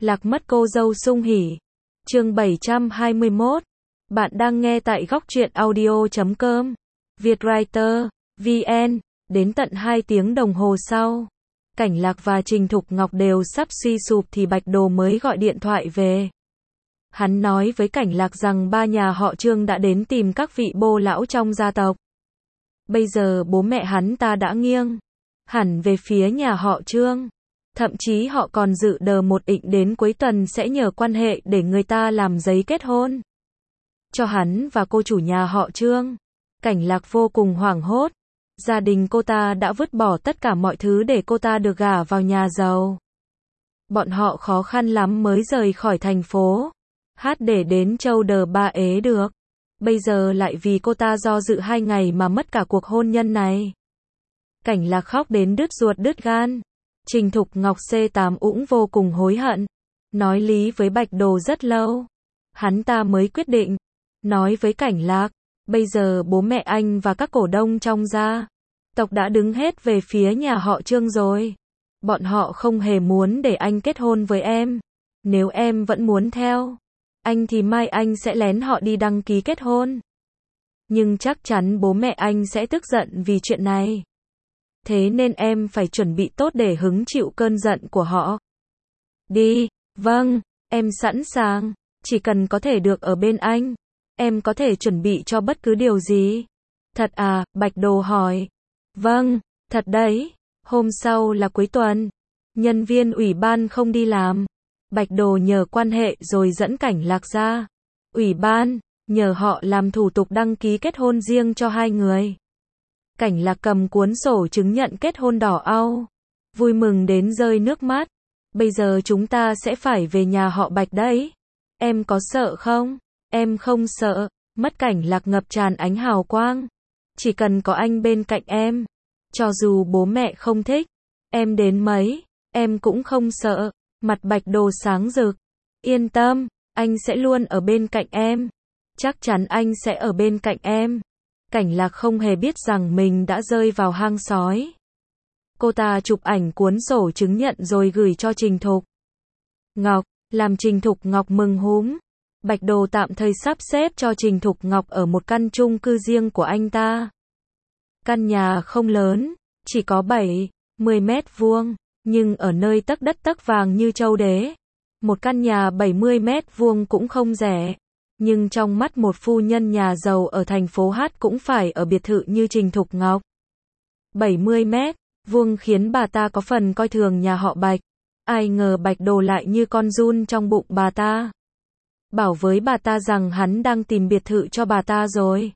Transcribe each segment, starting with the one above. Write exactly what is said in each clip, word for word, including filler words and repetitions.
Lạc mất cô dâu sung hỉ. Chương bảy trăm hai mươi mốt. Bạn đang nghe tại góc truyện audio chấm com. Vietwriter, vê en. Đến tận hai tiếng đồng hồ sau, Cảnh Lạc và Trình Thục Ngọc đều sắp suy sụp thì Bạch Đồ mới gọi điện thoại về. Hắn nói với Cảnh Lạc rằng ba nhà họ Trương đã đến tìm các vị bô lão trong gia tộc. Bây giờ bố mẹ hắn ta đã nghiêng hẳn về phía nhà họ Trương. Thậm chí họ còn dự đờ một định đến cuối tuần sẽ nhờ quan hệ để người ta làm giấy kết hôn cho hắn và cô chủ nhà họ Trương. Cảnh Lạc vô cùng hoảng hốt. Gia đình cô ta đã vứt bỏ tất cả mọi thứ để cô ta được gả vào nhà giàu. Bọn họ khó khăn lắm mới rời khỏi thành phố Hát để đến Châu Đờ Ba Ế được. Bây giờ lại vì cô ta do dự hai ngày mà mất cả cuộc hôn nhân này. Cảnh Lạc khóc đến đứt ruột đứt gan. Trình Thục Ngọc xê tám ũng vô cùng hối hận. Nói lý với Bạch Đồ rất lâu. Hắn ta mới quyết định. Nói với Cảnh Lạc. Bây giờ bố mẹ anh và các cổ đông trong gia tộc đã đứng hết về phía nhà họ Trương rồi. Bọn họ không hề muốn để anh kết hôn với em. Nếu em vẫn muốn theo anh thì mai anh sẽ lén họ đi đăng ký kết hôn. Nhưng chắc chắn bố mẹ anh sẽ tức giận vì chuyện này. Thế nên em phải chuẩn bị tốt để hứng chịu cơn giận của họ. Đi, vâng, em sẵn sàng. Chỉ cần có thể được ở bên anh, em có thể chuẩn bị cho bất cứ điều gì. Thật à? Bạch Đồ hỏi. Vâng, thật đấy. Hôm sau là cuối tuần. Nhân viên ủy ban không đi làm. Bạch Đồ nhờ quan hệ rồi dẫn Cảnh Lạc ra ủy ban, nhờ họ làm thủ tục đăng ký kết hôn riêng cho hai người. Cảnh Lạc cầm cuốn sổ chứng nhận kết hôn đỏ au, vui mừng đến rơi nước mắt. Bây giờ chúng ta sẽ phải về nhà họ Bạch đấy. Em có sợ không? Em không sợ. Mắt Cảnh Lạc ngập tràn ánh hào quang. Chỉ cần có anh bên cạnh em, cho dù bố mẹ không thích em đến mấy, em cũng không sợ. Mặt Bạch Đồ sáng rực. Yên tâm, anh sẽ luôn ở bên cạnh em. Chắc chắn anh sẽ ở bên cạnh em. Cảnh Lạc không hề biết rằng mình đã rơi vào hang sói. Cô ta chụp ảnh cuốn sổ chứng nhận rồi gửi cho Trình Thục Ngọc, làm Trình Thục Ngọc mừng húm. Bạch Đồ tạm thời sắp xếp cho Trình Thục Ngọc ở một căn chung cư riêng của anh ta. Căn nhà không lớn, chỉ có bảy, mười mét vuông, nhưng ở nơi tấc đất tấc vàng như châu đế. Một căn nhà bảy mươi mét vuông cũng không rẻ. Nhưng trong mắt một phu nhân nhà giàu ở thành phố Hát cũng phải ở biệt thự như Trình Thục Ngọc. bảy mươi mét vuông khiến bà ta có phần coi thường nhà họ Bạch. Ai ngờ Bạch Đồ lại như con giun trong bụng bà ta. Bảo với bà ta rằng hắn đang tìm biệt thự cho bà ta rồi.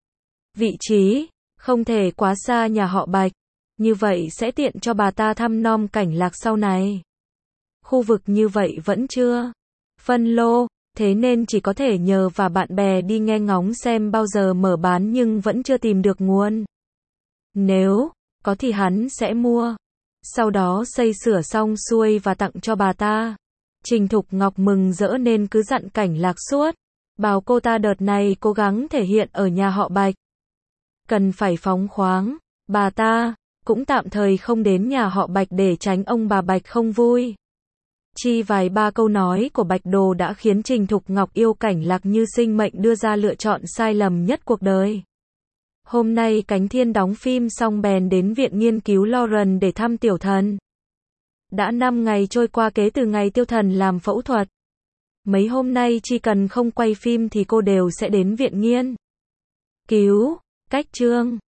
Vị trí không thể quá xa nhà họ Bạch. Như vậy sẽ tiện cho bà ta thăm nom Cảnh Lạc sau này. Khu vực như vậy vẫn chưa phân lô, thế nên chỉ có thể nhờ và bạn bè đi nghe ngóng xem bao giờ mở bán nhưng vẫn chưa tìm được nguồn. Nếu có thì hắn sẽ mua. Sau đó xây sửa xong xuôi và tặng cho bà ta. Trình Thục Ngọc mừng rỡ nên cứ dặn Cảnh Lạc suốt. Bảo cô ta đợt này cố gắng thể hiện ở nhà họ Bạch. Cần phải phóng khoáng. Bà ta cũng tạm thời không đến nhà họ Bạch để tránh ông bà Bạch không vui. Chi vài ba câu nói của Bạch Đồ đã khiến Trình Thục Ngọc yêu Cảnh Lạc như sinh mệnh, đưa ra lựa chọn sai lầm nhất cuộc đời. Hôm nay Cánh Thiên đóng phim xong bèn đến viện nghiên cứu Lauren để thăm Tiểu Thần. Đã năm ngày trôi qua kể từ ngày Tiêu Thần làm phẫu thuật. Mấy hôm nay chỉ cần không quay phim thì cô đều sẽ đến viện nghiên cứu cách Trương.